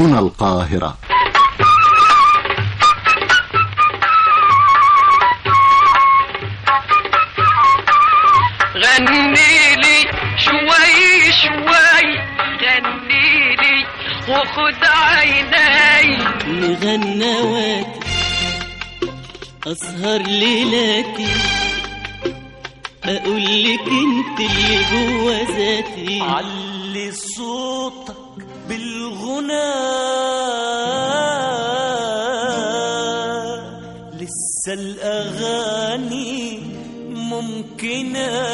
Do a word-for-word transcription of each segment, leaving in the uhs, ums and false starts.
هنا القاهرة. غني لي شوي شوي، غني لي وخد عيني مغنواتي أسهر ليلاتي أقول لك انت اللي جوا ذاتي. علي صوتك بالغنى لسه الأغاني ممكنة.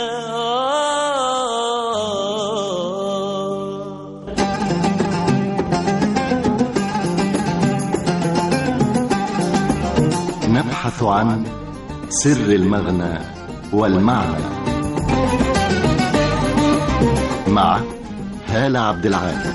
نبحث عن سر المغنى والمعنى مع هالة عبد العال.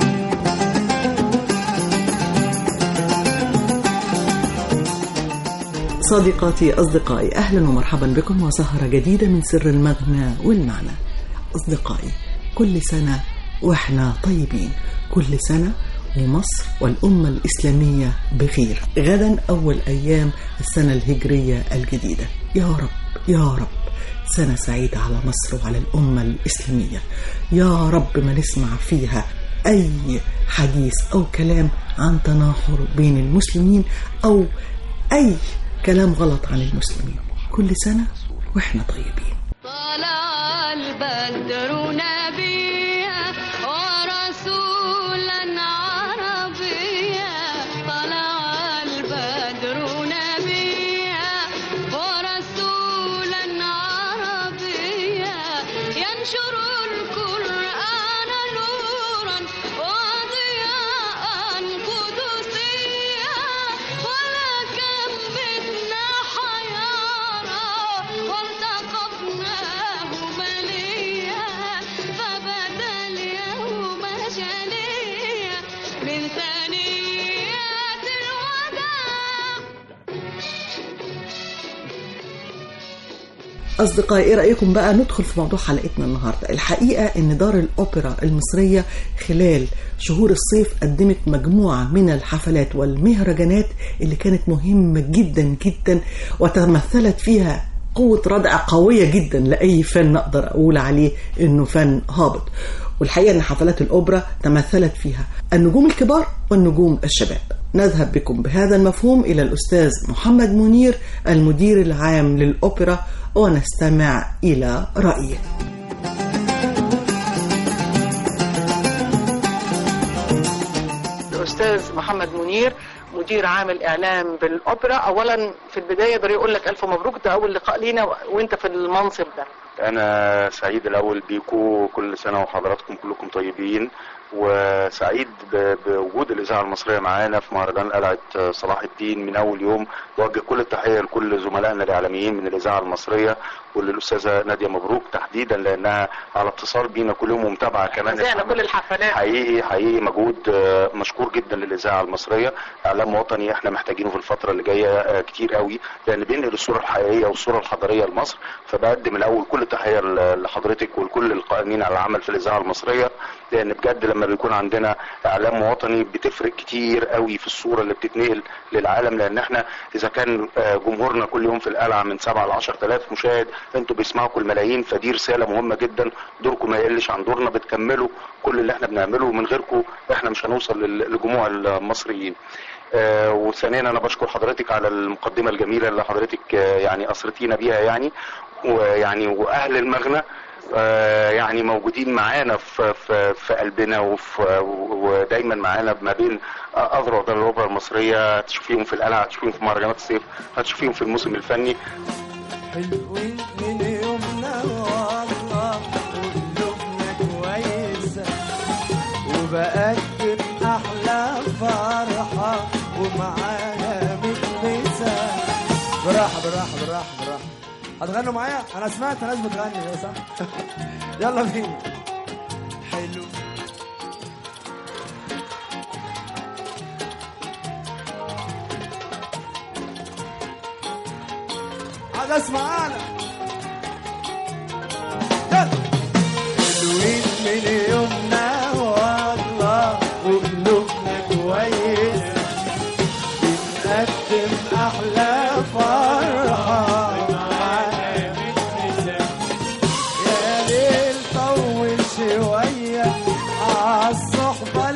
صديقاتي أصدقائي، أهلا ومرحبا بكم وسهرة جديدة من سر المغنى والمعنى. أصدقائي، كل سنة وإحنا طيبين، كل سنة ومصر والأمة الإسلامية بخير. غدا أول أيام السنة الهجرية الجديدة، يا رب يا رب سنة سعيدة على مصر وعلى الأمة الإسلامية. يا رب ما نسمع فيها أي حديث أو كلام عن تناحر بين المسلمين أو أي كلام غلط عن المسلمين. كل سنة وإحنا طيبين. طلع البدر نبيا ورسولا عربيا، طلع البدر نبيا ورسولا عربيا، ينشر القرآن نورا وضياء قدسيا، ولكم بدنا حيارى والتقطناه مليا، فبدا اليوم جليا من ثنيات الوداع. أصدقائي، إيه رأيكم بقى ندخل في موضوع حلقتنا النهاردة؟ الحقيقة إن دار الأوبرا المصرية خلال شهور الصيف قدمت مجموعة من الحفلات والمهرجانات اللي كانت مهمة جدا جدا، وتمثلت فيها قوة ردع قوية جدا لأي فن نقدر أقول عليه إنه فن هابط. والحقيقة إن حفلات الأوبرا تمثلت فيها النجوم الكبار والنجوم الشباب. نذهب بكم بهذا المفهوم إلى الأستاذ محمد منير المدير العام للأوبرا ونستمع إلى رأيه. الأستاذ محمد منير مدير عام الإعلام بالأوبرا. أولا في البداية بري أقول لك ألف مبروك، ده أول لقاء لينا وأنت في المنصب ده. أنا سعيد الأول بيكم، كل سنة وحضراتكم كلكم طيبين، وسعيد بوجود الإذاعة المصرية معانا في مهرجان قلعة صلاح الدين من أول يوم. بوجه كل التحية لكل زملائنا الإعلاميين من الإذاعة المصرية وللأستاذة نادية مبروك تحديدا، لأنها على اتصال بينا كل يوم ومتابعة كمان زينا كل الحفلات. حقيقي حقيقي مجهود مشكور جدا للإذاعة المصرية. إعلام وطني احنا محتاجينه في الفترة اللي جاية كتير قوي، لأن بينقل الصورة الحقيقية والصورة الحضارية لمصر. فبقدم الأول كل التحية لحضرتك ولكل القائمين على العمل في الإذاعة المصرية، لأن بجد لما بيكون عندنا إعلام وطني بتفرق كتير قوي في الصورة اللي بتتنقل للعالم. لأن احنا إذا كان جمهورنا كل يوم في القلعة من سبعة لعشر تلاف مشاهد، انتوا بيسمعوا الملايين، فدي رسالة مهمة جدا. دوركم ما يقلش عن دورنا، بتكملوا كل اللي احنا بنعمله، ومن غيركم احنا مش هنوصل لجموع المصريين. آه وثانيا انا بشكر حضرتك على المقدمة الجميلة اللي حضرتك آه يعني أسرتينا بيها، يعني ويعني وأهل المغنى آه يعني موجودين معانا في, في, في قلبنا ودايما معانا ما بين أذرع دار الأوبرا المصرية. هتشوفيهم في القلعة، هتشوفيهم في مهرجانات الصيف، هتشوفيهم في الموسم الفني. حلوين من يومنا والله وقلوبنا كويسة، وبقدم أحلى فرحة ومعانا متلسة. براحة براحة براحة براحة. هتغنوا معايا؟ أنا سمعت ناس بتغني صح؟ يلا بينا. حلو عاد اسمع انا. حلوين من يومنا والله وقلوبنا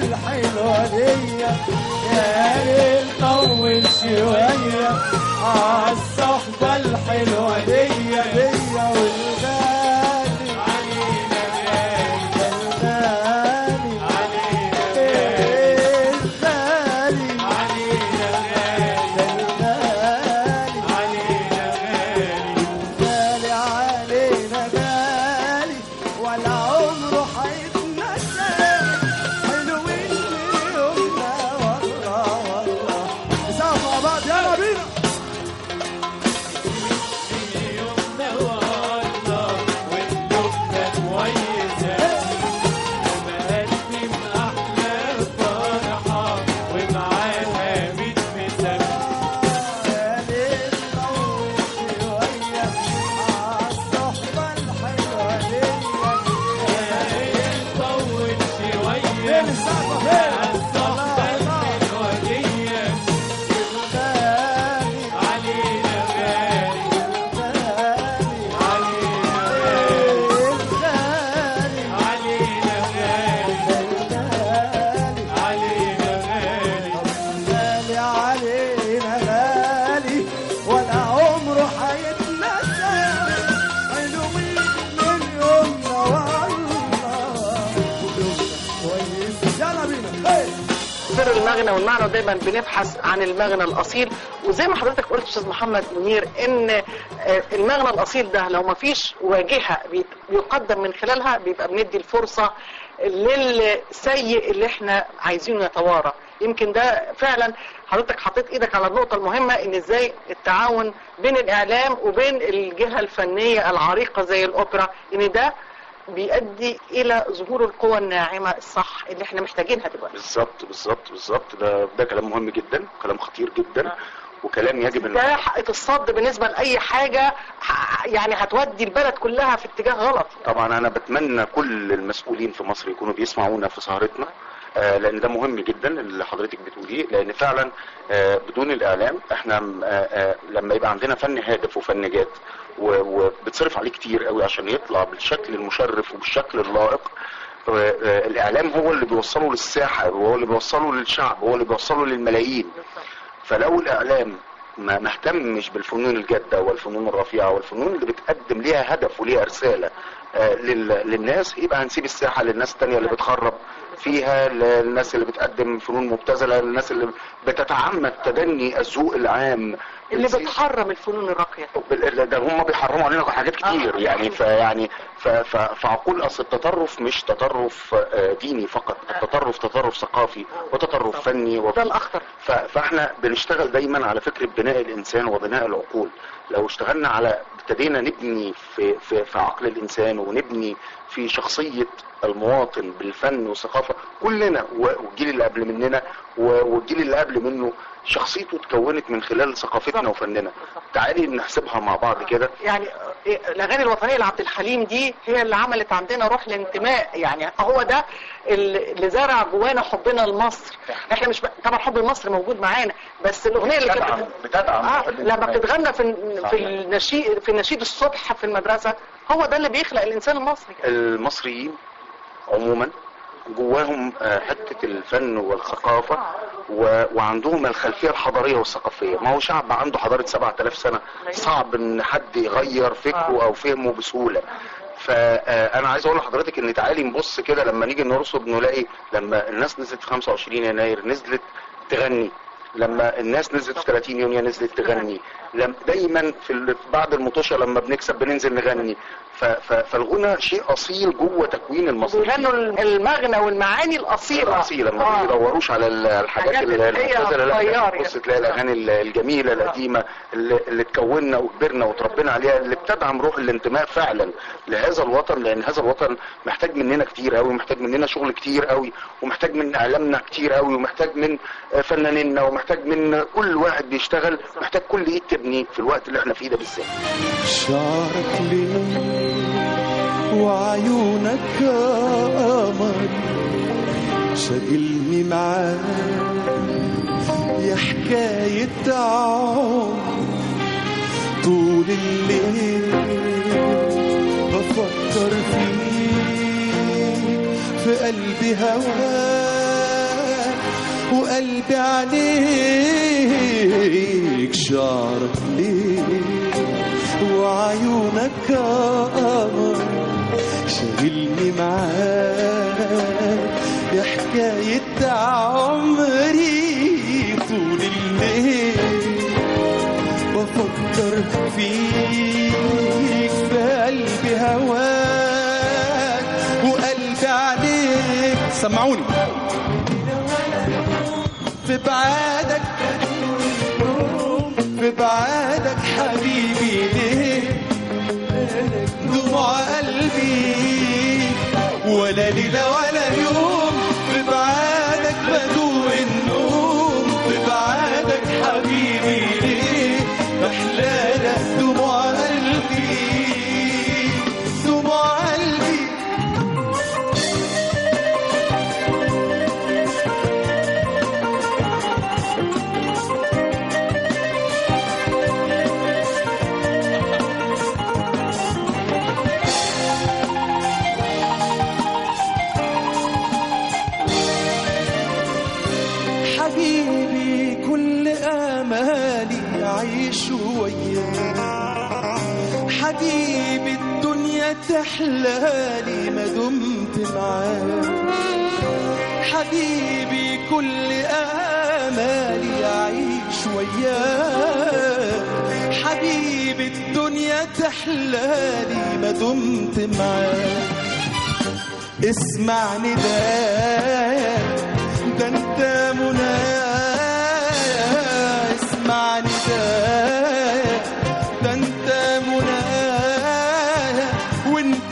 الحلوة دي يا ليل طول شوية عالصحبة الحلوة دي دي والغالي علينا غالي الغالي علينا غالي علينا غالي الغالي علينا غالي علينا غالي ولا عمره هيتنسى حلوين من يومنا والله والله نسقف مع بعض يلا بينا المغنى والمعنى دايما بنبحث عن المغنى الاصيل، وزي ما حضرتك قلت استاذ محمد منير ان المغنى الاصيل ده لو ما فيش واجهه بيقدم من خلالها بيبقى بندي الفرصه للسيء اللي احنا عايزينه يتوارى. يمكن ده فعلا حضرتك حطيت ايدك على النقطه المهمه ان ازاي التعاون بين الاعلام وبين الجهه الفنيه العريقه زي الاوبرا ان ده بيؤدي الى ظهور القوى الناعمه الصح اللي احنا محتاجينها دلوقتي. بالظبط بالظبط بالظبط ده ده كلام مهم جدا، كلام خطير جدا، وكلام يجب ان ده حق الصد بالنسبه لاي حاجه يعني هتودي البلد كلها في اتجاه غلط. طبعا انا بتمنى كل المسؤولين في مصر يكونوا بيسمعونا في سهرتنا، آه لان ده مهم جدا اللي حضرتك بتقوليه، لان فعلا آه بدون الاعلام احنا آه آه لما يبقى عندنا فن هادف وفن جاد وبتصرف عليه كتير قوي عشان يطلع بالشكل المشرف وبالشكل اللائق، الاعلام هو اللي بيوصله للساحه، هو اللي بيوصله للشعب، هو اللي بيوصله للملايين. فلو الاعلام ما مهتمش بالفنون الجاده والفنون الرفيعه والفنون اللي بتقدم ليها هدف وليها رساله للناس، يبقى هنسيب الساحه للناس الثانيه اللي بتخرب فيها، للناس اللي بتقدم فنون مبتذله، للناس اللي بتتعمد تدني الذوق العام، اللي بتحرم الفنون الراقيه. ده هم بيحرموا علينا حاجات كتير. آه. يعني فيعني فاقول اصل التطرف مش تطرف ديني فقط، التطرف تطرف ثقافي وتطرف فني وده الاخطر. فاحنا بنشتغل دايما على فكره بناء الانسان وبناء العقول. لو اشتغلنا على ابتدينا نبني في في في عقل الانسان ونبني في شخصيه المواطن بالفن والثقافه، كلنا والجيل اللي قبل مننا والجيل اللي قبل منه شخصيته اتكونت من خلال ثقافتنا وفننا. تعالي نحسبها مع بعض كده. يعني الاغاني الوطنيه لعبد الحليم دي هي اللي عملت عندنا روح الانتماء، يعني هو ده اللي زرع جوانا حبنا لمصر. احنا مش ب... طبعا حب مصر موجود معانا، بس الاغنيه اللي كانت بتدعم آه لما بتتغنى في في النشيد في النشيد الصبح في المدرسه، هو ده اللي بيخلق الانسان المصري. المصريين عموما جواهم حته الفن والثقافه وعندهم الخلفيه الحضاريه والثقافيه. ما هو شعب عنده حضاره سبعة آلاف سنه، صعب ان حد يغير فكره او فهمه بسهوله. فانا عايز اقول لحضرتك ان تعالي نبص كده لما نيجي نرصد نلاقي لما الناس نزلت في خمسة وعشرين يناير نزلت تغني، لما الناس نزلت في ثلاثين يونيو نزلت تغني، لما دايما في بعد المطوشه لما بنكسب بننزل نغني. فالغنى شيء اصيل جوه تكوين المصري. بيغنوا المغنى والمعاني الاصيله الاصيله ما آه. بيدوروش على الحاجات اللي المبتذله. لا بص تلاقي الاغاني الجميله القديمه اللي, اللي تكوننا وكبرنا وتربينا عليها، اللي بتدعم روح الانتماء فعلا لهذا الوطن، لان هذا الوطن محتاج مننا كتير قوي، محتاج مننا شغل كتير قوي، ومحتاج من اعلامنا كتير قوي، ومحتاج من فنانينا، ومحتاج من كل واحد بيشتغل، محتاج كل ايد تبني في الوقت اللي احنا فيه ده بالذات. شعرك ليه وعيونك قمر شاغلني معاك يا حكاية عمر، طول الليل بفكر فيك في قلبي هواك وقلبي عليك شعرك ليه وعيونك قمر شاغلني معاك يا حكاية عمري طول الليل بفكر فيك في قلبي هواك وقلبي عليك. سمعوني في بعادك في بعادك حبيبي ليه دموع قلبي ولا ليلة ولا يوم في بعادك بدوق النوم في بعادك حبيبي ليه محلالك دموع قلبي دموع قلبي. حبيبي كل آمالي أعيش وياك حبيبي الدنيا تحلالي ما دمت معاك حبيبي كل آمالي أعيش وياك حبيبي الدنيا تحلالي ما دمت معاك. اسمعني ده ده انت منايا اسمعني ده ده انت منايا وانت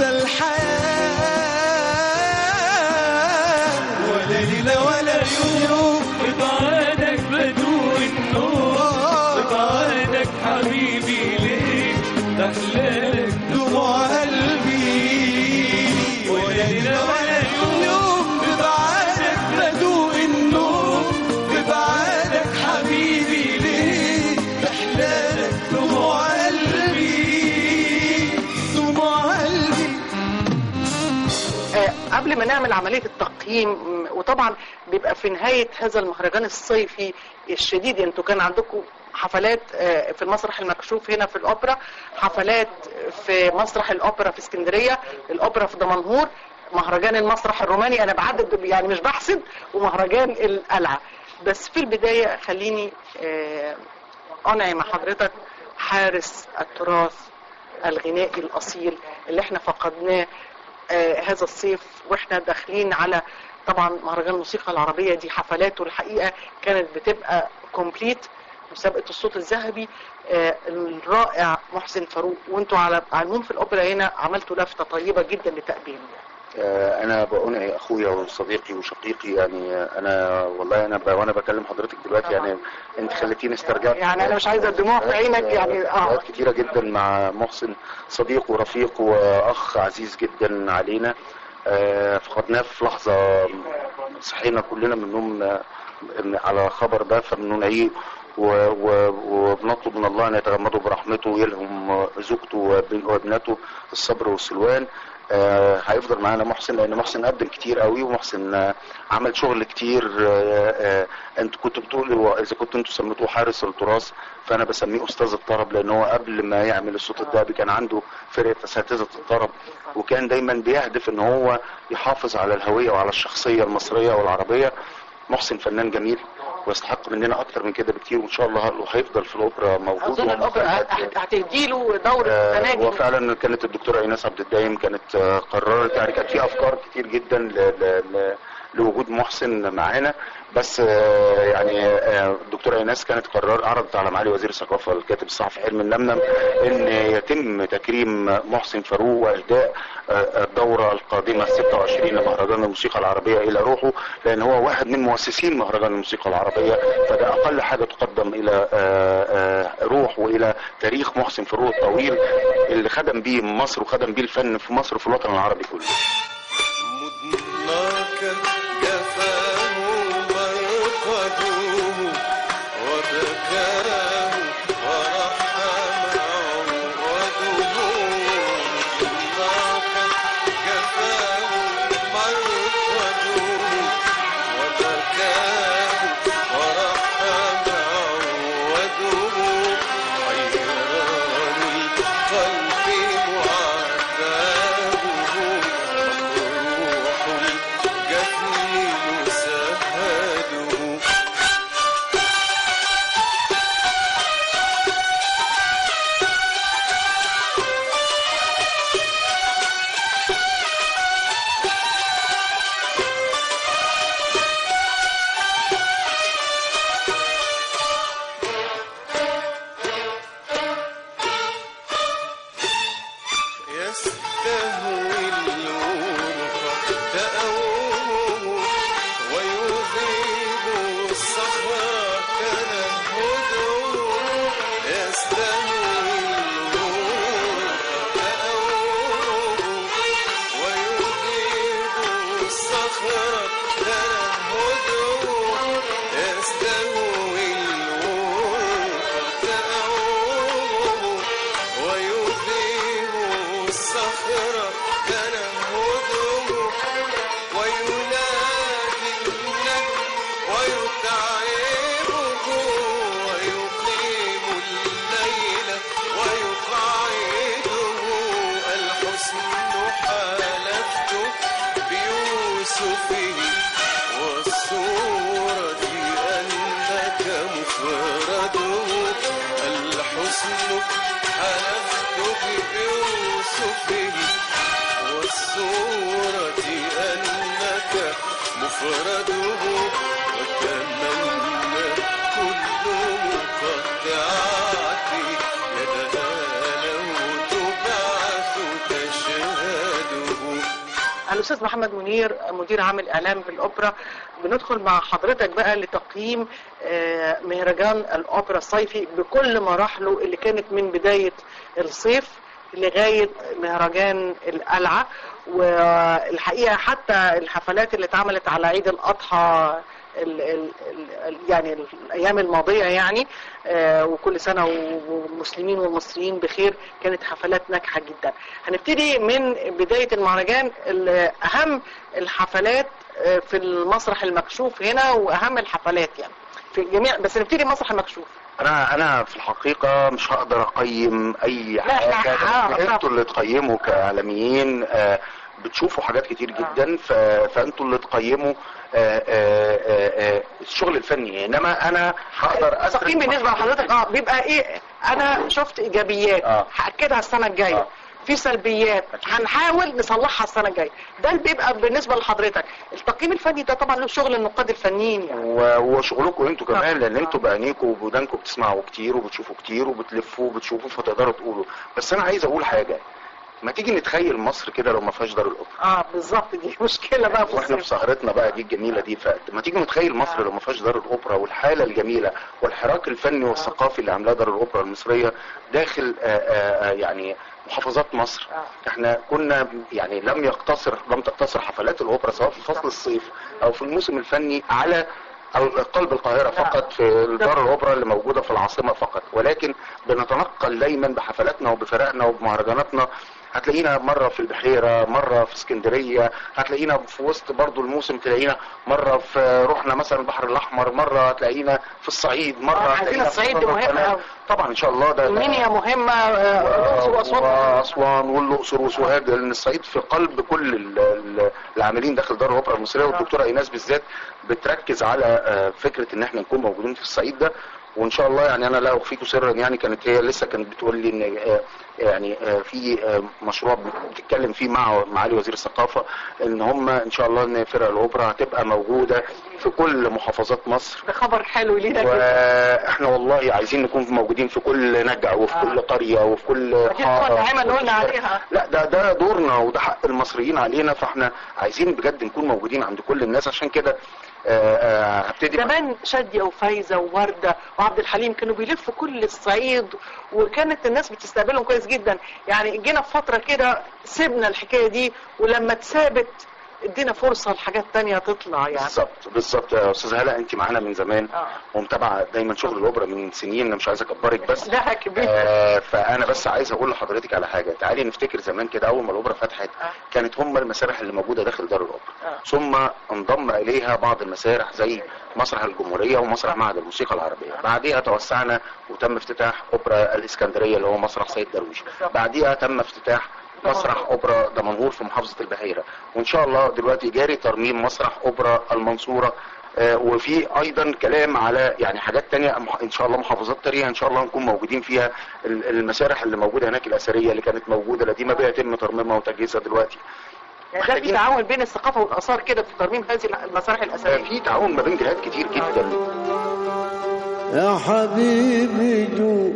الحياة ولا ليلة ولا يوم ببعادك بدوق النور ببعادك حبيبي ليه تحلالك دموع قلبي ولا ليلة ولا يوم ببعادك بدوق النور ببعادك حبيبي ليه تحلالك دموع قلبي دموع قلبي. آه، قبل ما نعمل عملية التقييم م، وطبعا بيبقى في نهاية هذا المهرجان الصيفي الشديد انتوا كان عندكم حفلات آه، في المسرح المكشوف هنا في الأوبرا حفلات في مسرح الأوبرا في اسكندرية الأوبرا في دمنهور مهرجان المسرح الروماني انا بعدد يعني مش بحسب ومهرجان القلعة. بس في البداية خليني آه، أنعي مع حضرتك حارس التراث الغنائي الأصيل اللي احنا فقدناه آه هذا الصيف واحنا داخلين على طبعا مهرجان الموسيقى العربية دي حفلاته الحقيقة كانت بتبقى كومبليت مسابقة الصوت الذهبي آه الرائع محسن فاروق وانتوا على علمون في الأوبرا هنا عملتوا لفتة طيبة جدا لتقديمه. انا بأنعي اخويا وصديقي وشقيقي يعني انا والله انا ب... وانا بكلم حضرتك دلوقتي يعني انت خليتيني استرجعت يعني انا مش عايزه الدموع في عينك يعني اه كتيره جدا مع محسن صديق ورفيق واخ عزيز جدا علينا آه فقدناه في لحظه صحينا كلنا من النوم على خبر ده فبننعيه وبنطلب من الله ان يتغمده برحمته ويلهم زوجته وابنته الصبر والسلوان. آه هيفضل معانا محسن لان محسن قدم كتير قوي ومحسن آه عمل شغل كتير. آه آه انتوا كنتوا بتقولوا اذا كنتوا انتوا سميتوه حارس التراث فانا بسميه استاذ الطرب لان هو قبل ما يعمل الصوت الذهبي كان عنده فرقه اساتذه الطرب وكان دايما بيهدف ان هو يحافظ على الهويه وعلى الشخصيه المصريه والعربيه. محسن فنان جميل ويستحق مننا اكتر من كده بكتير وان شاء الله هيفضل في الاوبرا موجود. اظن الاوبرا هتديله دور السنه دي. وفعلا كانت الدكتوره ايناس عبد الدايم كانت قررت يعني كانت في افكار كتير جدا ل ل لوجود محسن معانا بس يعني الدكتوره ايناس كانت قرار عرضت على معالي وزير الثقافه الكاتب الصحفي حلمي النمنم ان يتم تكريم محسن فاروق واهداء الدوره القادمه ستة وعشرين لمهرجان الموسيقى العربيه الى روحه لان هو واحد من مؤسسين مهرجان الموسيقى العربيه فده اقل حاجه تقدم الى روح والى تاريخ محسن فاروق الطويل اللي خدم بيه مصر وخدم بيه الفن في مصر وفي الوطن العربي كله. جفاه مرقده وبكاه ورحم عوده جفاه مرقده وبكاه حلفت بيوسفه والصورة أنك مفرده وتمنى كل مقطعاتي يدها لو تبعث تشهده. الأستاذ محمد منير مدير عام الإعلام بالأوبرا، بندخل مع حضرتك بقى لتقييم آه، مهرجان الأوبرا الصيفي بكل مراحله اللي كانت من بداية الصيف لغاية مهرجان القلعة، والحقيقة حتى الحفلات اللي اتعملت على عيد الأضحى ال ال ال يعني الأيام الماضية يعني آه وكل سنة والمسلمين والمصريين بخير، كانت حفلات ناجحة جدا. هنبتدي من بداية المهرجان، أهم الحفلات آه في المسرح المكشوف هنا وأهم الحفلات يعني في الجميع، بس نبتدي مسرح المكشوف. انا انا في الحقيقه مش هقدر اقيم اي حاجه، انتوا اللي تقيموا كاعلاميين. آه بتشوفوا حاجات كتير جدا، فانتوا اللي تقيموا آآ آآ الشغل الفني، انما انا هقدر اسرد. تقييم بالنسبه لحضرتك اه بيبقى ايه؟ انا شفت ايجابيات آه. هاكدها السنه الجايه آه. في سلبيات هنحاول نصلحها السنه الجايه، ده اللي بيبقى بالنسبه لحضرتك. التقييم الفني ده طبعا له شغل النقاد الفنيين يعني، وشغلكم انتوا كمان، لان انتوا بعينيكم وبودانكم بتسمعوا كتير وبتشوفوا كتير وبتلفوا وبتشوفوا فتقدروا تقولوا. بس انا عايز اقول حاجه، ما تيجي نتخيل مصر كده لو ما فيهاش دار الاوبرا. اه بالظبط، دي مشكله بقى في واحنا في سهرتنا بقى دي الجميله دي. فما تيجي نتخيل مصر آه. لو ما فيهاش دار الاوبرا، والحاله الجميله والحراك الفني والثقافي اللي عاملاه دار الاوبرا المصريه داخل آآ آآ يعني محافظات مصر. آه. احنا كنا يعني لم يقتصر لم تقتصر حفلات الاوبرا سواء في فصل الصيف او في الموسم الفني على قلب القاهرة فقط، في دار الأوبرا اللي موجودة في العاصمة فقط، ولكن بنتنقل دايما بحفلاتنا وبفرقنا وبمهرجاناتنا. هتلاقينا مرة في البحيرة، مرة في اسكندرية، هتلاقينا في وسط برضو الموسم تلاقينا مرة في رحنا مثلا البحر الأحمر، مرة هتلاقينا في الصعيد، مرة هتلاقينا الصعيد دي مهمة طبعا إن شاء الله. ده المنيا مهمة، الأقصر وأسوان وأسوان والأقصر وسوهاج، لأن الصعيد في قلب كل العاملين داخل دار الأوبرا المصرية، والدكتورة إيناس بالذات بتركز على فكرة إن احنا نكون موجودين في الصعيد ده. وان شاء الله يعني انا لا اخفيكم سرا، يعني كانت هي لسه كانت بتقول لي ان يعني في مشروع بتتكلم فيه مع معالي وزير الثقافه ان هم ان شاء الله ان فرق الاوبرا هتبقى موجوده في كل محافظات مصر. ده خبر حلو لينا، واحنا والله عايزين نكون موجودين في كل نجع وفي آه. كل قريه وفي كل حاره اللي قلنا عليها. لا ده ده دورنا وده حق المصريين علينا، فاحنا عايزين بجد نكون موجودين عند كل الناس. عشان كده هبتدي زمان شادية وفايزة ووردة وعبد الحليم كانوا بيلفوا كل الصعيد، وكانت الناس بتستقبلهم كويس جدا. يعني جينا في فترة كده سيبنا الحكاية دي، ولما اتثابت ادينا فرصة لحاجات تانية تطلع يعني. بالظبط بالظبط يا استاذ هلا، انت معانا من زمان آه. ومتابعه دايما شغل الاوبرا من سنين، انا مش عايز اكبرك بس لا كبير. آه فانا بس عايز اقول لحضرتك على حاجه. تعالي نفتكر زمان كده اول ما الاوبرا فتحت آه. كانت هم المسارح اللي موجوده داخل دار الاوبرا آه. ثم انضم اليها بعض المسارح زي مسرح الجمهوريه ومسرح معهد الموسيقى العربيه. آه. بعديها توسعنا وتم افتتاح اوبرا الاسكندريه اللي هو مسرح سيد درويش. بعديها تم افتتاح مسرح اوبرا دمنهور في محافظه البحيره، وان شاء الله دلوقتي جاري ترميم مسرح اوبرا المنصوره. آه وفي ايضا كلام على يعني حاجات تانية ان شاء الله، محافظات تانية ان شاء الله نكون موجودين فيها. المسارح اللي موجوده هناك الاثريه اللي كانت موجوده القديمه بقى يتم ترميمها وتجهيزها دلوقتي. يعني ده في تعاون بين الثقافه والاثار كده في ترميم هذه المسارح الاثريه. في تعاون ما بين جهات كتير جدا. يا حبيبي دو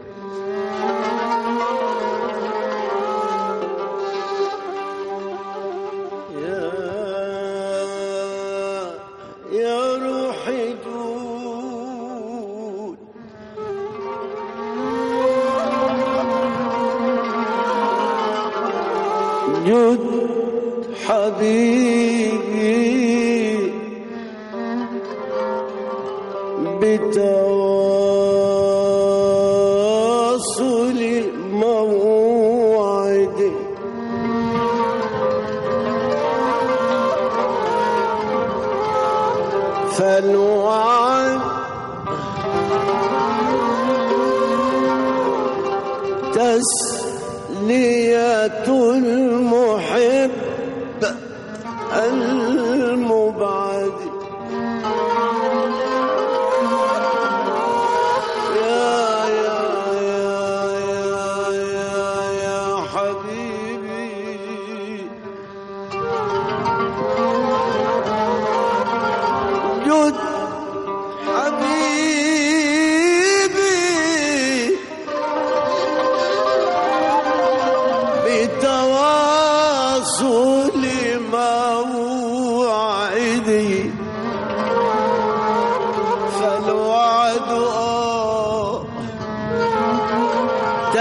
يا روحي دود جود حبيبي بتواصل موعدي فالوعد تسلية المحب المبعد. يا يا يا يا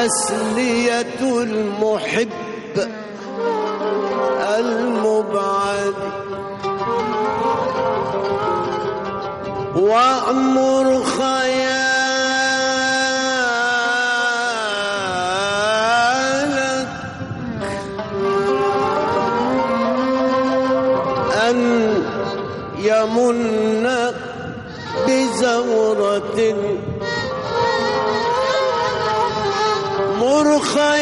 تسلية المحب المبعد وأمر خيالك أن يمن بزورة مر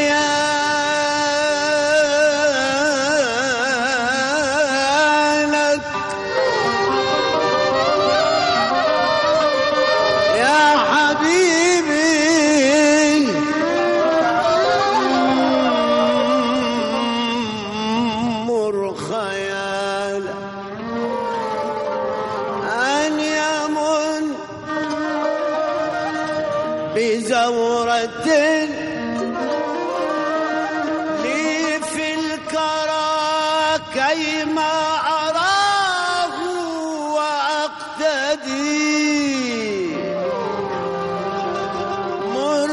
خيالك يا حبيبي مر خيالك أن يمن بزورة لي في الكرى كيما أراه وأقتدي مر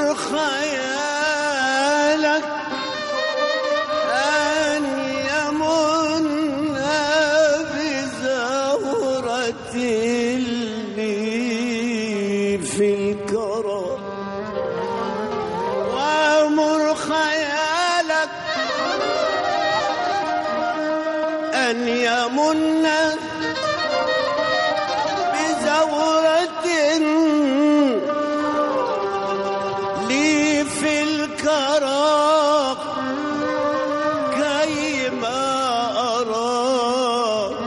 خيالك أن يمن بزهرة لي في الكرى وأمر خيالك أن يمن بزورة لي في الكرى كيما أرى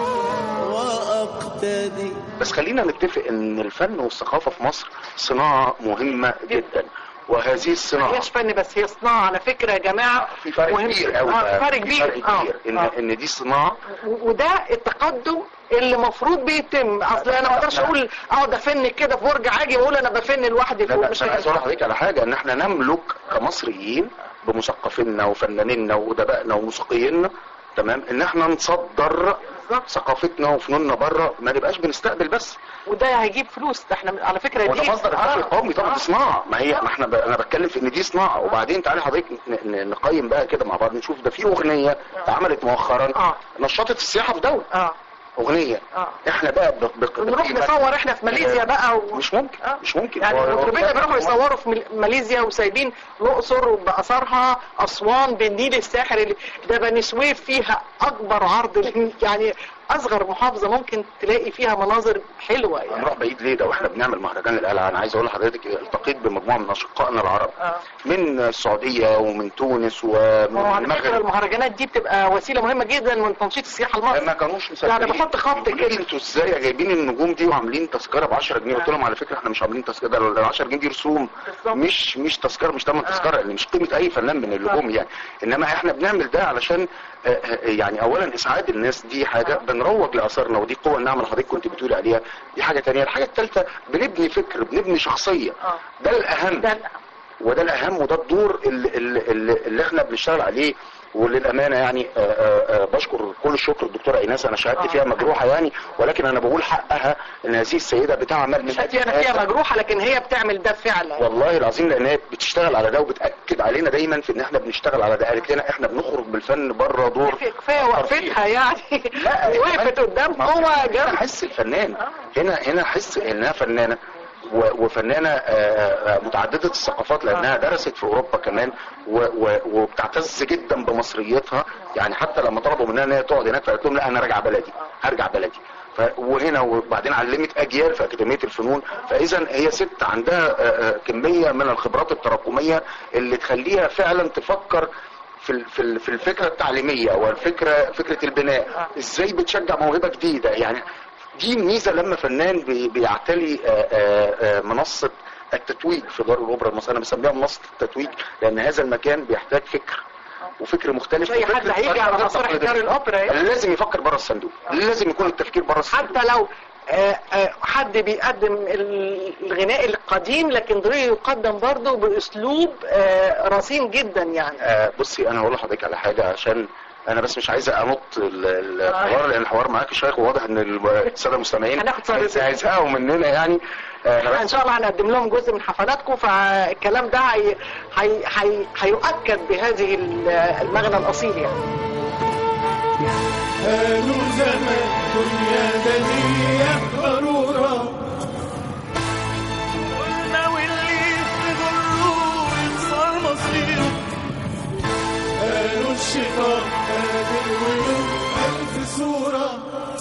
وأقتدي. بس خلينا نتفق ان الفن والثقافه في مصر صناعه مهمه جدا، وهذه ما الصناعه هياش فن بس، هي صناعه على فكره يا جماعه. في فرق مهم. كبير قوي. آه، فرق كبير. فرق كبير ان آه. ان دي صناعه، و- وده التقدم اللي المفروض بيتم. اصل انا ما اقدرش اقول اقعد افن كده في برج عاجي واقول انا بفن لوحدي لا فوق. لا مش انا عايز اقول كده. لحضرتك على حاجه، ان احنا نملك كمصريين بمثقفينا وفنانينا وادبائنا وموسيقيينا، تمام، ان احنا نصدر ثقافتنا وفنوننا بره، ما نبقاش بنستقبل بس. وده هيجيب فلوس. ده احنا على فكره دي وده مصدر الدخل آه. القومي طبعا. آه. دي صناعه، ما هي ما احنا ب... انا بتكلم في ان دي صناعه. وبعدين تعالي حضرتك ن... ن... نقيم بقى كده مع بعض، نشوف ده في اغنيه اتعملت مؤخرا آه. نشطت السياحه في دوله. اه اغنيه اه احنا بقى ب... ب... نروح نصور احنا في ماليزيا بقى و... مش ممكن آه. مش ممكن يعني هو- هو- المطربين بيروحوا يصوروا في مل- ماليزيا وسايبين الاقصر باثارها، اسوان بالنيل الساحر اللي ده بني سويف فيها اكبر عرض لل- يعني اصغر محافظه ممكن تلاقي فيها مناظر حلوه يعني. هنروح بعيد ليه؟ ده واحنا بنعمل مهرجان القلعه، انا عايز اقول لحضرتك التقيت بمجموعه من اشقائنا العرب آه. من السعوديه ومن تونس ومن وعلى فكره المغرب. المهرجانات دي بتبقى وسيله مهمه جدا من تنشيط السياحه المصريه. ما كانوش مصدقين. يعني بحط خط بيقولوا لي كده. انتوا ازاي جايبين النجوم دي وعاملين تذكره ب عشرة جنيه؟ قلت لهم على فكره احنا مش عاملين تذكره، ده ال عشرة جنيه دي رسوم، بالظبط. مش مش تذكره، مش ثمن تذكره، اللي مش قيمه اي فنان من النجوم يعني. انما احنا بنعمل ده علشان آه، آه، يعني اولا اسعاد الناس، دي حاجه، بنروج لاثارنا، ودي قوه النعمه اللي حضرتك كنت بتقولي عليها، دي حاجه ثانيه. الحاجه الثالثه بنبني فكر، بنبني شخصيه، آه. ده الاهم. ده وده الاهم، وده الدور اللي, اللي, اللي احنا بنشتغل عليه. وللامانه يعني آآ آآ بشكر كل الشكر الدكتوره ايناس، انا شهادتي فيها مجروحه يعني، ولكن انا بقول حقها ان هذه السيده بتعمل من شهادتي انا فيها مجروحه، لكن هي بتعمل ده فعلا. والله العظيم، لان هي بتشتغل على ده وبتاكد علينا دايما في ان احنا بنشتغل على ده. قالت لنا احنا بنخرج بالفن بره دور كفايه وقفتها يعني. لا وقفت قدام قوه هنا جامده. حس الفنان، هنا هنا حس انها فنانه و- وفنانه آه، آه، متعدده الثقافات، لانها درست في اوروبا كمان و- و- وبتعتز جدا بمصريتها. يعني حتى لما طلبوا منها ان هي تقعد هناك فقالت لهم لا انا راجعه بلدي، هرجع بلدي. ف... وهنا وبعدين علمت اجيال في اكاديميه الفنون. فاذا هي ست عندها آه، آه، كميه من الخبرات التراكميه اللي تخليها فعلا تفكر في ال- في ال- في الفكره التعليميه او الفكره فكره البناء، ازاي بتشجع موهبه جديده. يعني دي ميزه لما فنان بي- بيعتلي آه، آه، آه، منصه التتويج في دار الاوبرا المصريه. انا بسميها منصه التتويج لان هذا المكان بيحتاج فكر وفكر مختلف. مش اي حد وفكر هيجي على غير مسرح تقليدية. دار الاوبرا يعني. اللي لازم يفكر بره الصندوق، اللي لازم يكون التفكير بره الصندوق. حتى لو آه، آه، حد بيقدم الغناء القديم، لكن ضروري يقدم برضه باسلوب آه، رصين جدا يعني. آه بصي انا هقول لحضرتك على حاجه عشان انا بس مش عايز انط ال- الحوار لان الحوار معاك شيخ وواضح ان الساده المستمعين هناخد صار- هيزهقوا مننا يعني. آه، أنا ان بس شاء الله هنقدم لهم جزء من حفلاتكم، فالكلام ده هي هي هي هيؤكد بهذه ال- المغنى الاصيل يعني. قالوا زمان دنيا دنيا غرورة، قلنا واللي يغروه يخسر مصيره. قالوا الشيطان قادر وله ألف صورة،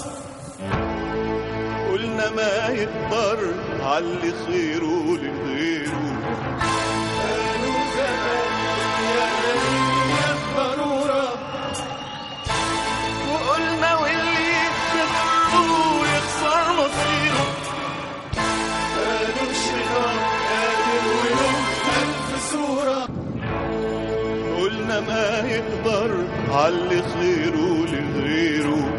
قلنا ما يقدر علي خيره لغيره. قالوا زمان دنيا دنيا غرورة، وقلنا واللي يغروه يخسر مصيره. قالوا الشيطان قادر وله ألف صورة، قلنا ما يقدر علي خيره لغيره.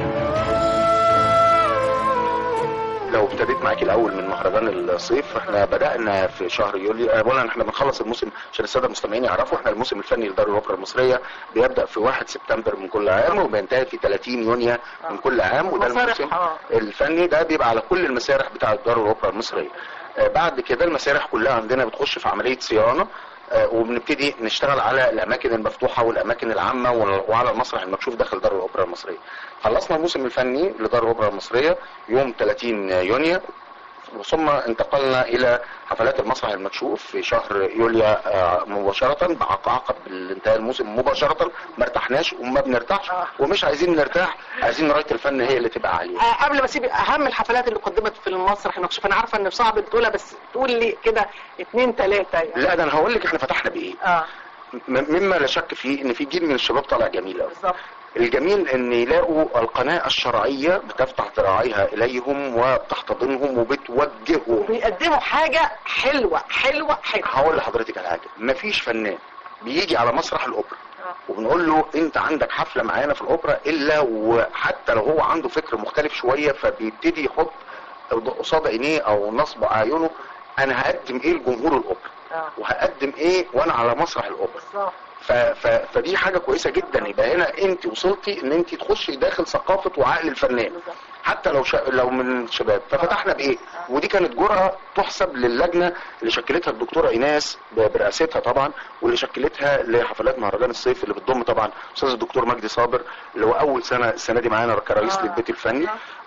لو ابتديت معاكي الاول من مهرجان الصيف، احنا بدانا في شهر يوليو. اولا احنا بنخلص الموسم عشان الساده المستمعين يعرفوا، احنا الموسم الفني لدار الاوبرا المصريه بيبدا في واحد سبتمبر من كل عام وبينتهي في ثلاثين يونيو من كل عام، وده مسارح، الموسم آه. الفني ده بيبقى على كل المسارح بتاعه دار الاوبرا المصريه. آه، بعد كده المسارح كلها عندنا بتخش في عمليه صيانه، آه، وبنبتدي نشتغل على الاماكن المفتوحه والاماكن العامه وال- وعلى المسرح المكشوف داخل دار الاوبرا المصريه. خلصنا الموسم الفني لدار الاوبرا المصريه يوم ثلاثين يونيو، ثم انتقلنا الى حفلات المسرح المكشوف في شهر يوليو آه، مباشره بعق- عقب انتهاء الموسم مباشره. ما ارتحناش وما بنرتاحش ومش عايزين نرتاح، عايزين رايه الفن هي اللي تبقى عاليه. آه، قبل ما اسيب اهم الحفلات اللي قدمت في المسرح المكشوف، انا عارفه ان صعب تقولها بس تقول لي كده اتنين تلاته يعني. لا ده انا هقول لك احنا فتحنا بايه. اه م- مما لا شك فيه ان في جيل من الشباب طالع جميل قوي. بالظبط. الجميل ان يلاقوا القناة الشرعية بتفتح ذراعيها اليهم وبتحتضنهم وبتوجههم. وبيقدموا حاجه حلوه حلوه حلوه. هقول لحضرتك على حاجة، مفيش فنان بيجي على مسرح الاوبرا وبنقول له انت عندك حفلة معانا في الاوبرا الا وحتى لو هو عنده فكر مختلف شوية فبيبتدي يحط قصاد عينيه او نصب اعينه انا هقدم ايه لجمهور الاوبرا آه. وهقدم ايه وانا على مسرح الاوبرا. بالظبط. ف... ف... فدي حاجة كويسة جدا. يبقى هنا انت وصلتي ان انت تخشي داخل ثقافة وعقل الفنان حتى لو ش... لو من الشباب. ففتحنا بايه، ودي كانت جرأة تحسب للجنة اللي شكلتها الدكتورة ايناس ب- برئاستها طبعا، واللي شكلتها لحفلات مهرجان الصيف اللي بتضم طبعا استاذ الدكتور مجدي صابر اللي هو اول سنة السنة دي معانا كرئيس آه. للبيت الفني،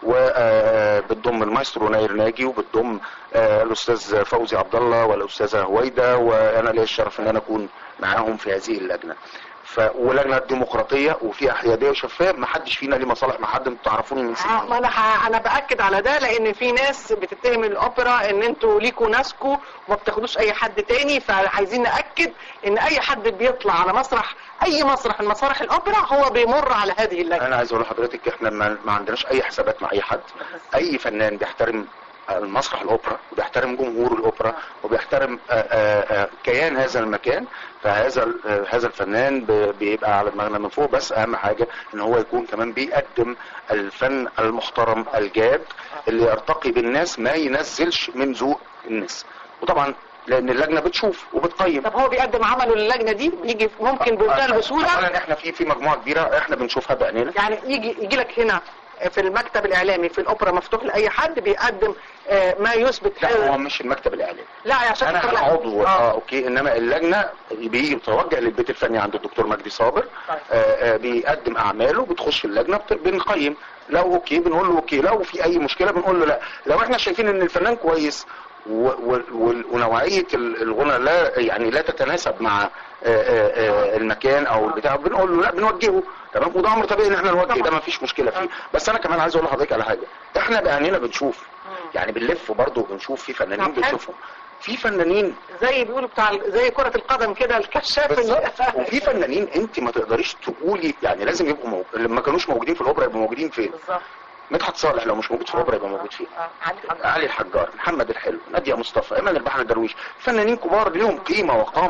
وبتضم المايسترو ناير ناجي، وبتضم آه، الاستاذ فوزي عبد الله والاستاذة هويدا، وانا ليا الشرف ان انا اكون معاهم في هذه اللجنة. ف... ولجنة ديمقراطية وفيها حيادية وشفاف، ما حدش فينا ليه مصالح مع حد، انتوا تعرفوني من آه، سنين. ما انا ه- انا باكد على ده لان في ناس بتتهم الاوبرا ان انتوا ليكوا ناسكوا وما بتاخدوش اي حد تاني، فعايزين ناكد ان اي حد بيطلع على مسرح اي مسرح من مسارح الاوبرا هو بيمر على هذه اللجنه. انا عايز اقول لحضرتك احنا ما, ما عندناش اي حسابات مع اي حد. اي فنان بيحترم المسرح الاوبرا وبيحترم جمهور الاوبرا وبيحترم آآ آآ كيان هذا المكان، فهذا ال- آه، هذا الفنان ب- بيبقى على دماغنا من فوق. بس اهم حاجه ان هو يكون كمان بيقدم الفن المحترم الجاد اللي يرتقي بالناس، ما ينزلش من ذوق الناس. وطبعا لان اللجنه بتشوف وبتقيم. طب هو بيقدم عمله للجنه دي بيجي ممكن بمنتهى البسوله، اولا احنا في في مجموعه كبيره احنا بنشوفها بعينينا. يعني يجي يجي لك هنا في المكتب الاعلامي في الاوبرا مفتوح لاي حد بيقدم آه، ما يثبت لا هذا. هو مش المكتب الاعلامي، لا عشان انا خاطر- عضو اه اه اوكي، انما اللجنه بيجي بتوجه للبيت الفني عند الدكتور مجدي صابر. طيب. آه آه بيقدم اعماله، بتخش اللجنه بت- بنقيم، لو اوكي بنقول له اوكي، لو في اي مشكله بنقول له لا. لو احنا شايفين ان الفنان كويس و- و- و- ونوعيه ال- الغنى لا يعني لا تتناسب مع آه، آه، آه، المكان او البتاع، بنقول له لا، بنوجهه. تمام، وده امر طبيعي ان احنا نوجه، ده ما فيش مشكله فيه. بس انا كمان عايز اقول لحضرتك على حاجه، احنا بعينينا بنشوف، يعني بنلف برضه وبنشوف في فنانين طب حلو. بنشوفهم، في فنانين زي بيقولوا بتاع ال- زي كره القدم كده الكشاف اللي- بالظبط، وفي فنانين انت ما تقدريش تقولي يعني لازم يبقوا موجود. اللي ما كانوش موجودين في الاوبرا يبقوا موجودين فين؟ بالظبط. مدحت صالح لو مش موجود في الاوبرا يبقى موجود فين؟ آه، علي حجار. علي الحجار، محمد الحلو، نادية مصطفى، ايمن البحر درويش، فنانين كبار ليهم قيمه وقامه.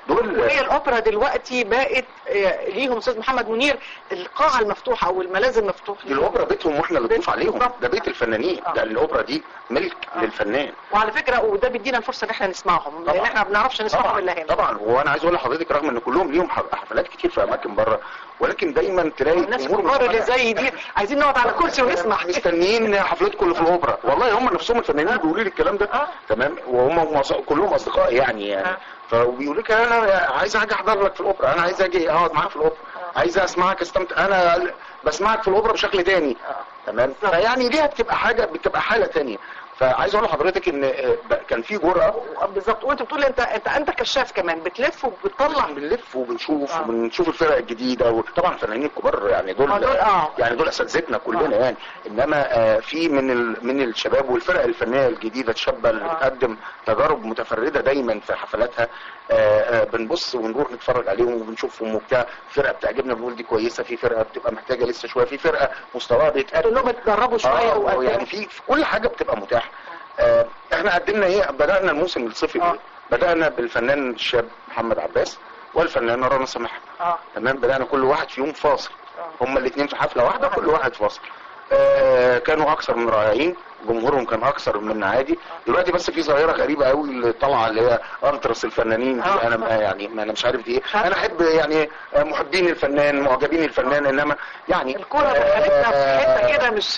دول وهي الاوبرا دلوقتي بقت آه، ليهم استاذ محمد منير القاعه المفتوحه او الملاذ المفتوح دي الاوبرا بيتهم واحنا اللي نضيف عليهم، بالظبط. ده بيت الفنانين، آه. ده الاوبرا دي ملك للفنان. وعلى فكره وده بيدينا الفرصه ان احنا نسمعهم، لان طبعاً. احنا ما بنعرفش نسمعهم طبعا الا هنا. طبعا وانا عايز اقول لحضرتك رغم ان كلهم ليهم ح- حفلات كتير في اماكن بره، ولكن دايما تلاقي الناس الجمهور الكبار اللي مستمع. زي دي عايزين نقعد على كرسي ونسمع. مستنيين حفلتكم اللي في الاوبرا، والله هم نفسهم الفنانين بيقولوا لي الكلام ده. آه. تمام، وهم معظ- كلهم اصدقائي يعني يعني آه. فبيقولوا لك انا عايز اجي احضر لك في الاوبرا، انا عايز اجي اقعد معاك في الاوبرا، عايز اسمعك استمتع، انا بسمعك في الاوبرا بشكل تاني. تمام، فيعني دي بتبقى حاجه بتبقى حاله تانيه. فعايز اقول لحضرتك ان آه، ب- كان في جرأه. بالظبط، وانت بتقول انت انت انت كشاف كمان بتلف وبتطلع. طبعا بنلف وبنشوف آه. وبنشوف الفرق الجديده، وطبعا الفنانين الكبار يعني دول آه، دول آه. يعني دول اساتذتنا كلنا يعني. انما آه، في من ال... من الشباب والفرق الفنيه الجديده الشابه اللي آه. بتقدم تجارب متفرده دايما في حفلاتها، آه، آه، بنبص ونروح نتفرج عليهم وبنشوفهم وبتاع. فرقه بتعجبنا بنقول دي كويسه، في فرقه بتبقى محتاجه لسه شويه، في فرقه مستواها بيتقدم انهم اتدربوا شويه اه وقدموا. يعني في في كل حاجه بتبقى متاحه. آه، احنا قدمنا ايه؟ بدانا الموسم الصيفي آه. آه. بدانا بالفنان الشاب محمد عباس والفنانه رنا سماح. اه تمام، بدانا كل واحد فيهم فاصل، آه. هما الاثنين في حفله واحده كل واحد فاصل. آه، كانوا اكثر من رائعين، جمهورهم كان اكثر من عادي. دلوقتي بس في ظاهره غريبه قوي اللي طالعه اللي هي التراس الفنانين دي. آه. انا ما يعني ما انا مش عارف دي ايه. انا احب يعني آه، محبين الفنان معجبين الفنان، انما يعني الكوره دخلتنا في حته كده مش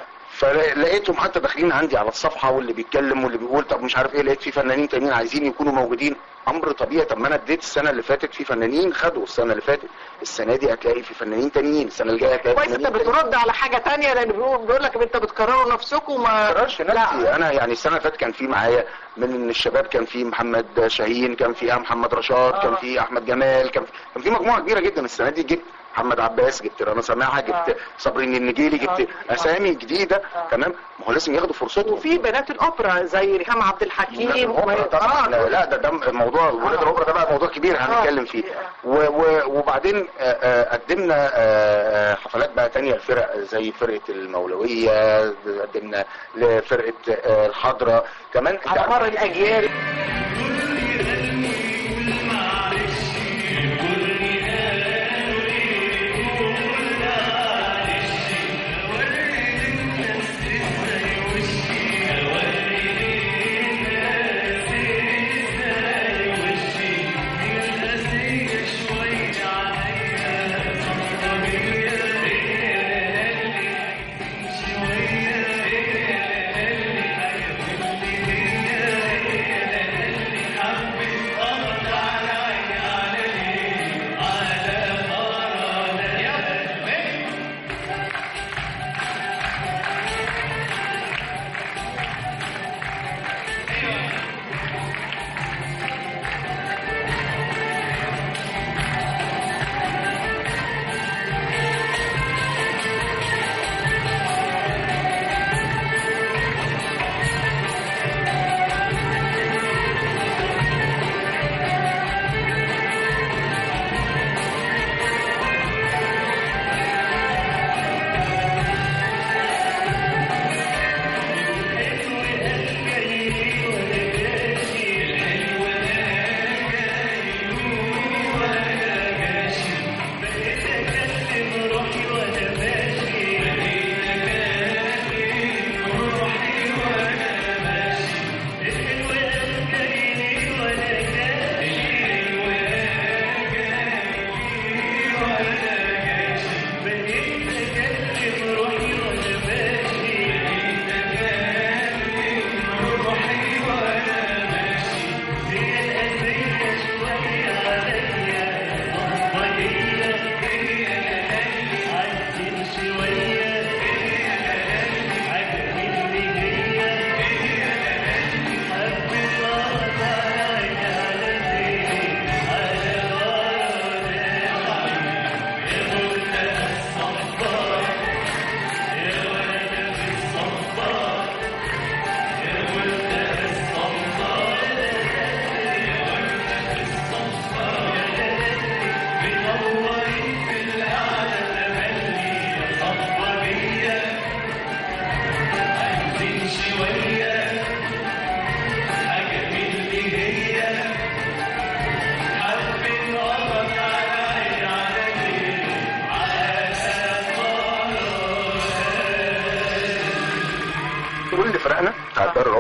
فلقيتهم حتى داخلين عندي على الصفحه، واللي بيتكلم واللي بيقول طب مش عارف ايه، لقيت في فنانين تانيين عايزين يكونوا موجودين. امر طبيعي، طب ما انا اديت السنه اللي فاتت في فنانين خدوا السنه اللي فاتت، السنه دي هتلاقي في فنانين تانيين، السنه الجايه هتلاقي كويس انت فنانين تانيين. بترد على حاجه تانية، لان بيقول بيقول لك انت بتكرروا نفسكم ما ما اقدرش لا. نفسي انا يعني. السنه اللي فاتت كان في معايا من الشباب، كان في محمد شاهين، كان في محمد رشاد، آه. كان في احمد جمال، كان في كان في مجموعه كبيره جدا. السنه دي جبت محمد عباس، جبت رنا سماحه، جبت آه. صابرين النجيلي، جبت آه. اسامي جديده. آه. تمام، ما هو لازم ياخدوا فرصتهم. وفي بنات الاوبرا زي ريهام عبد الحكيم الأوبرا طبعا. لا, لا ده ده موضوع ولاد الأوبرا ده بقى موضوع كبير هنتكلم فيه. و و وبعدين آه، آه، قدمنا آه، آه، حفلات بقى تانية لفرق زي فرقة المولوية، قدمنا لفرقة آه، الحضرة كمان على مر الاجيال.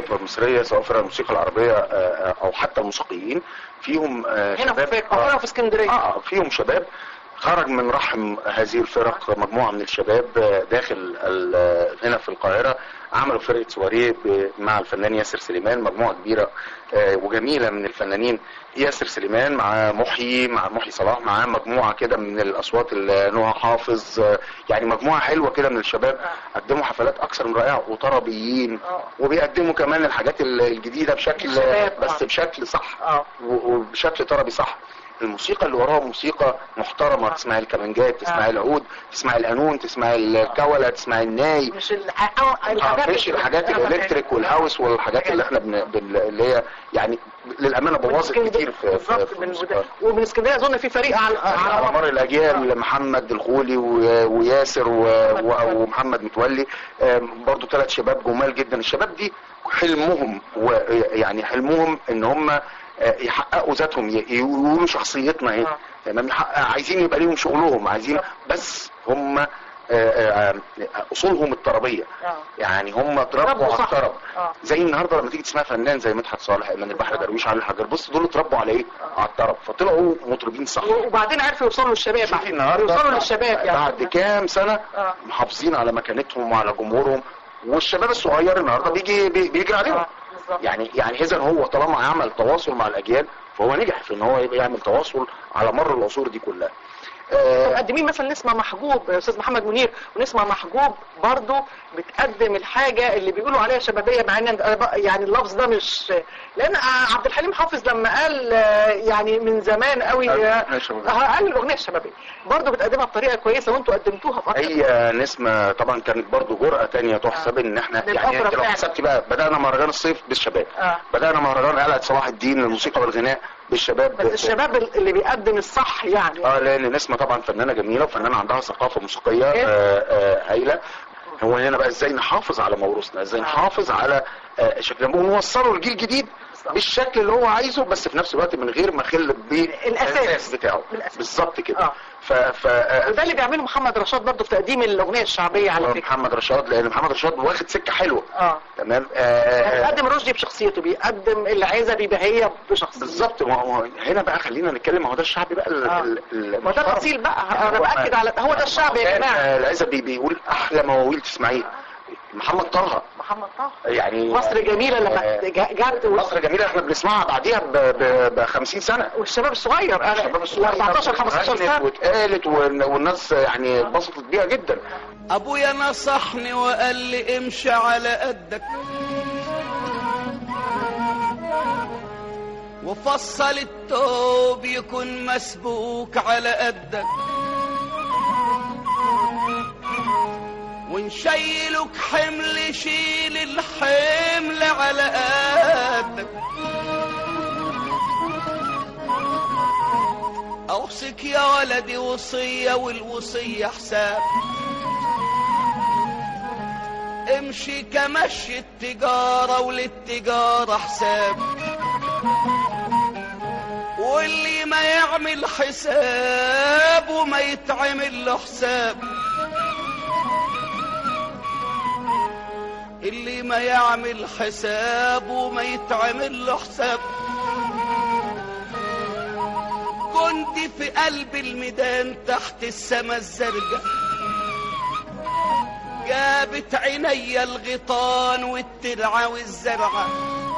الأوبرا المصرية سواء فرق الموسيقى العربية آه، أو حتى الموسيقيين فيهم آه، هنا في شباب فاك او هنا في اسكندريه. اه فيهم شباب خرج من رحم هذه الفرق مجموعة من الشباب آه، داخل ال- هنا في القاهرة، عملوا فرقة سواريه ب- مع الفنان ياسر سليمان، مجموعة كبيرة آه، وجميلة من الفنانين. ياسر سليمان مع محيي مع محيي صلاح، مع مجموعة كده من الأصوات اللي نوع حافظ، آه، يعني مجموعة حلوة كده من الشباب. قدموا حفلات أكثر من رائعة وطربيين، وبيقدموا كمان الحاجات ال- الجديدة بشكل الشباب، بس آه. بشكل صح اه و- وبشكل طربي صح. الموسيقى اللي وراها موسيقى محترمة، تسمع الكمانجات، تسمع آه. العود، تسمع القانون، تسمع الكولة، تسمع الناي، مش الح- أو- الحاجات مش الحاجات الالكتريك والهاوس والحاجات اللي احنا بن... بن... اللي هي يعني للامانه بوظت كتير في, في, بالظبط. في من الموسيقى. ومن اسكندريه اظن في فريق على على على مر الاجيال محمد الخولي و... وياسر و... و... ومحمد متولي، آم، برضو ثلاث شباب جمال جدا. الشباب دي حلمهم ويعني حلمهم ان هم آه، يحققوا ذاتهم، ي- يقولوا شخصيتنا ايه، آه. تمام، يحقق- عايزين يبقى ليهم شغلهم، عايزين بس هم آه، آه، آه، اصولهم الطربيه، آه. يعني هم اتربوا اتربوا على صح. الطرب. آه. زي النهارده لما تيجي تسمع فنان زي مدحت صالح، ايمن البحر درويش، علي الحجر، بص دول اتربوا على ايه؟ على الطرب، فطلعوا مطربين صح. وبعدين عرفوا يوصلوا للشباب، شوفي النهارده يوصلوا للشباب يعني بعد كام سنه آه. محافظين على مكانتهم وعلى جمهورهم، والشباب الصغير النهارده بيجي بي- بيجري عليهم. آه، بالظبط. يعني يعني اذا هو طالما عمل تواصل مع الاجيال فهو نجح في ان هو يبقى يعمل تواصل على مر العصور دي كلها. آه، مقدمين مثلا نسمة محجوب يا استاذ محمد منير، ونسمة محجوب برضو بتقدم الحاجة اللي بيقولوا عليها شبابية، مع ان أنا بق- يعني اللفظ ده مش، لان عبد الحليم حافظ لما قال آه، يعني من زمان قوي قال آه، الأغنية الشبابية. آه، قال الاغنية الشبابية برضو بتقدمها بطريقة كويسة، وانتوا قدمتوها بأكتر. هي نسمة طبعا كانت برضو جرأة تانية تحسب ان احنا للأوبرا يعني انت لو فعلا. حسبتي بقى بدأنا مهرجان الصيف بالشباب، آه. بدأنا مهرجان قلعة صلاح الدين للموسيقى والغناء بالشباب. بس الشباب اللي بيقدم الصح يعني. اه لان نسمة طبعا فنانة جميلة وفنانة عندها ثقافة موسيقية إيه؟ آه، آه، هايلة. هو هنا بقى ازاي نحافظ على موروثنا، ازاي نحافظ على آه، شكلنا ونوصله للجيل الجديد بالشكل اللي هو عايزه، بس في نفس الوقت من غير ما اخل بالاساس بتاعه. بالأساس. بالظبط كده. آه. ف ف آه، وده اللي بيعمله محمد رشاد برضو في تقديم الاغنية الشعبية على فكرة. محمد رشاد، لان محمد رشاد واخد سكة حلوة. اه تمام. آه، آه، بيقدم رشدي بشخصيته، بيقدم العزبي بهية بشخصيته. بالظبط. ما هو هنا بقى خلينا نتكلم، ما هو ده الشعبي بقى ال- آه. ال- ال- ما ده الاصيل بقى، انا هو- باكد على هو ده الشعب يا كان، جماعه. آه، العزبي بيقول احلى مواويل تسمعيها. محمد طه محمد طه يعني مصر جميله لما آه، جا- جت مصر جميله احنا بنسمعها بعديها ب خمسين سنه. والشباب الصغير انا الشباب الصغير أربعتاشر خمستاشر اتغنت سنه. واتقالت والن- والناس يعني اتبسطت بيها جدا. ابويا نصحني وقال لي امشي على قدك، وفصل التوب يكون مسبوك على قدك، ونشيلك حمل شيل الحمل على قدك، اوصيك يا ولدي وصية والوصية حساب، امشي كمشي التجارة وللتجارة حساب، واللي ما يعمل حساب وما يتعمل له حساب، اللي ما يعمل حساب وما يتعمل له حساب. كنت في قلب الميدان تحت السما الزرقاء، جابت عيني الغيطان والترعة والزرعة،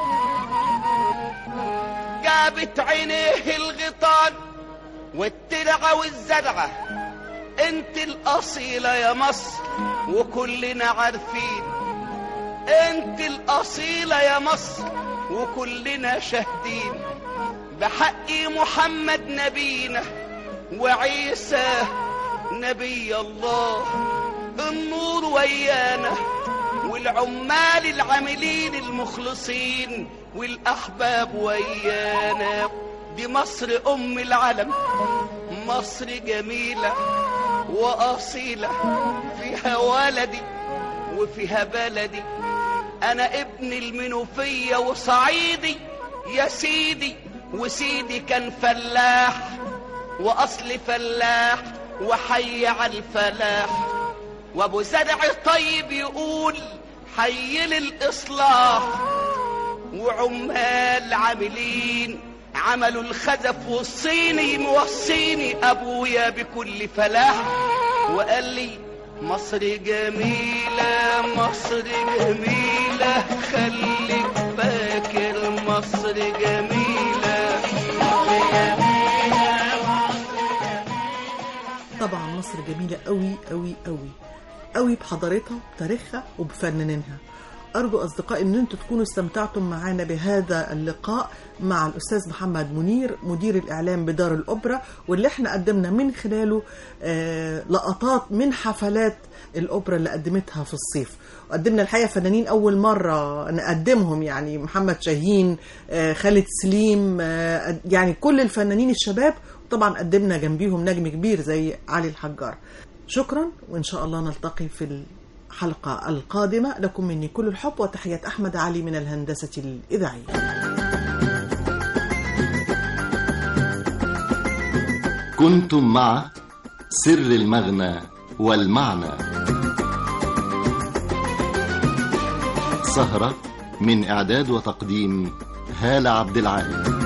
جابت عينيه الغيطان والترعة والزرعة، انت الأصيلة يا مصر وكلنا عارفين، انت الأصيلة يا مصر وكلنا شاهدين، بحق محمد نبينا وعيسى نبي الله، النور ويانا والعمال العاملين المخلصين والأحباب ويانا. دي مصر أم العالم، مصر جميلة وأصيلة، فيها ولدي وفيها بلدي، أنا ابن المنوفية وصعيدي يا سيدي، وسيدي كان فلاح وأصل فلاح وحي على الفلاح، وابو زرع طيب يقول حي للإصلاح، وعمال عاملين عملوا الخزف والصيني موصيني ابويا بكل فلاح وقال لي مصر جميلة مصر جميلة خليك فاكر مصر جميلة. طبعا مصر جميلة قوي قوي قوي قوي بحضارتها وبتاريخها وبفنانينها. أرجو أصدقائي أن أنتم تكونوا استمتعتم معنا بهذا اللقاء مع الأستاذ محمد منير مدير الإعلام بدار الأوبرا، واللي احنا قدمنا من خلاله آه لقطات من حفلات الأوبرا اللي قدمتها في الصيف. وقدمنا الحقيقة فنانين أول مرة نقدمهم، يعني محمد شاهين، آه خالد سليم، آه يعني كل الفنانين الشباب. طبعا قدمنا جنبيهم نجم كبير زي علي الحجار. شكرا، وإن شاء الله نلتقي في الحلقة القادمة. لكم مني كل الحب وتحيات أحمد علي من الهندسة الإذاعية. كنتم مع سر المغنى والمعنى، سهرة من إعداد وتقديم هالة عبد العال.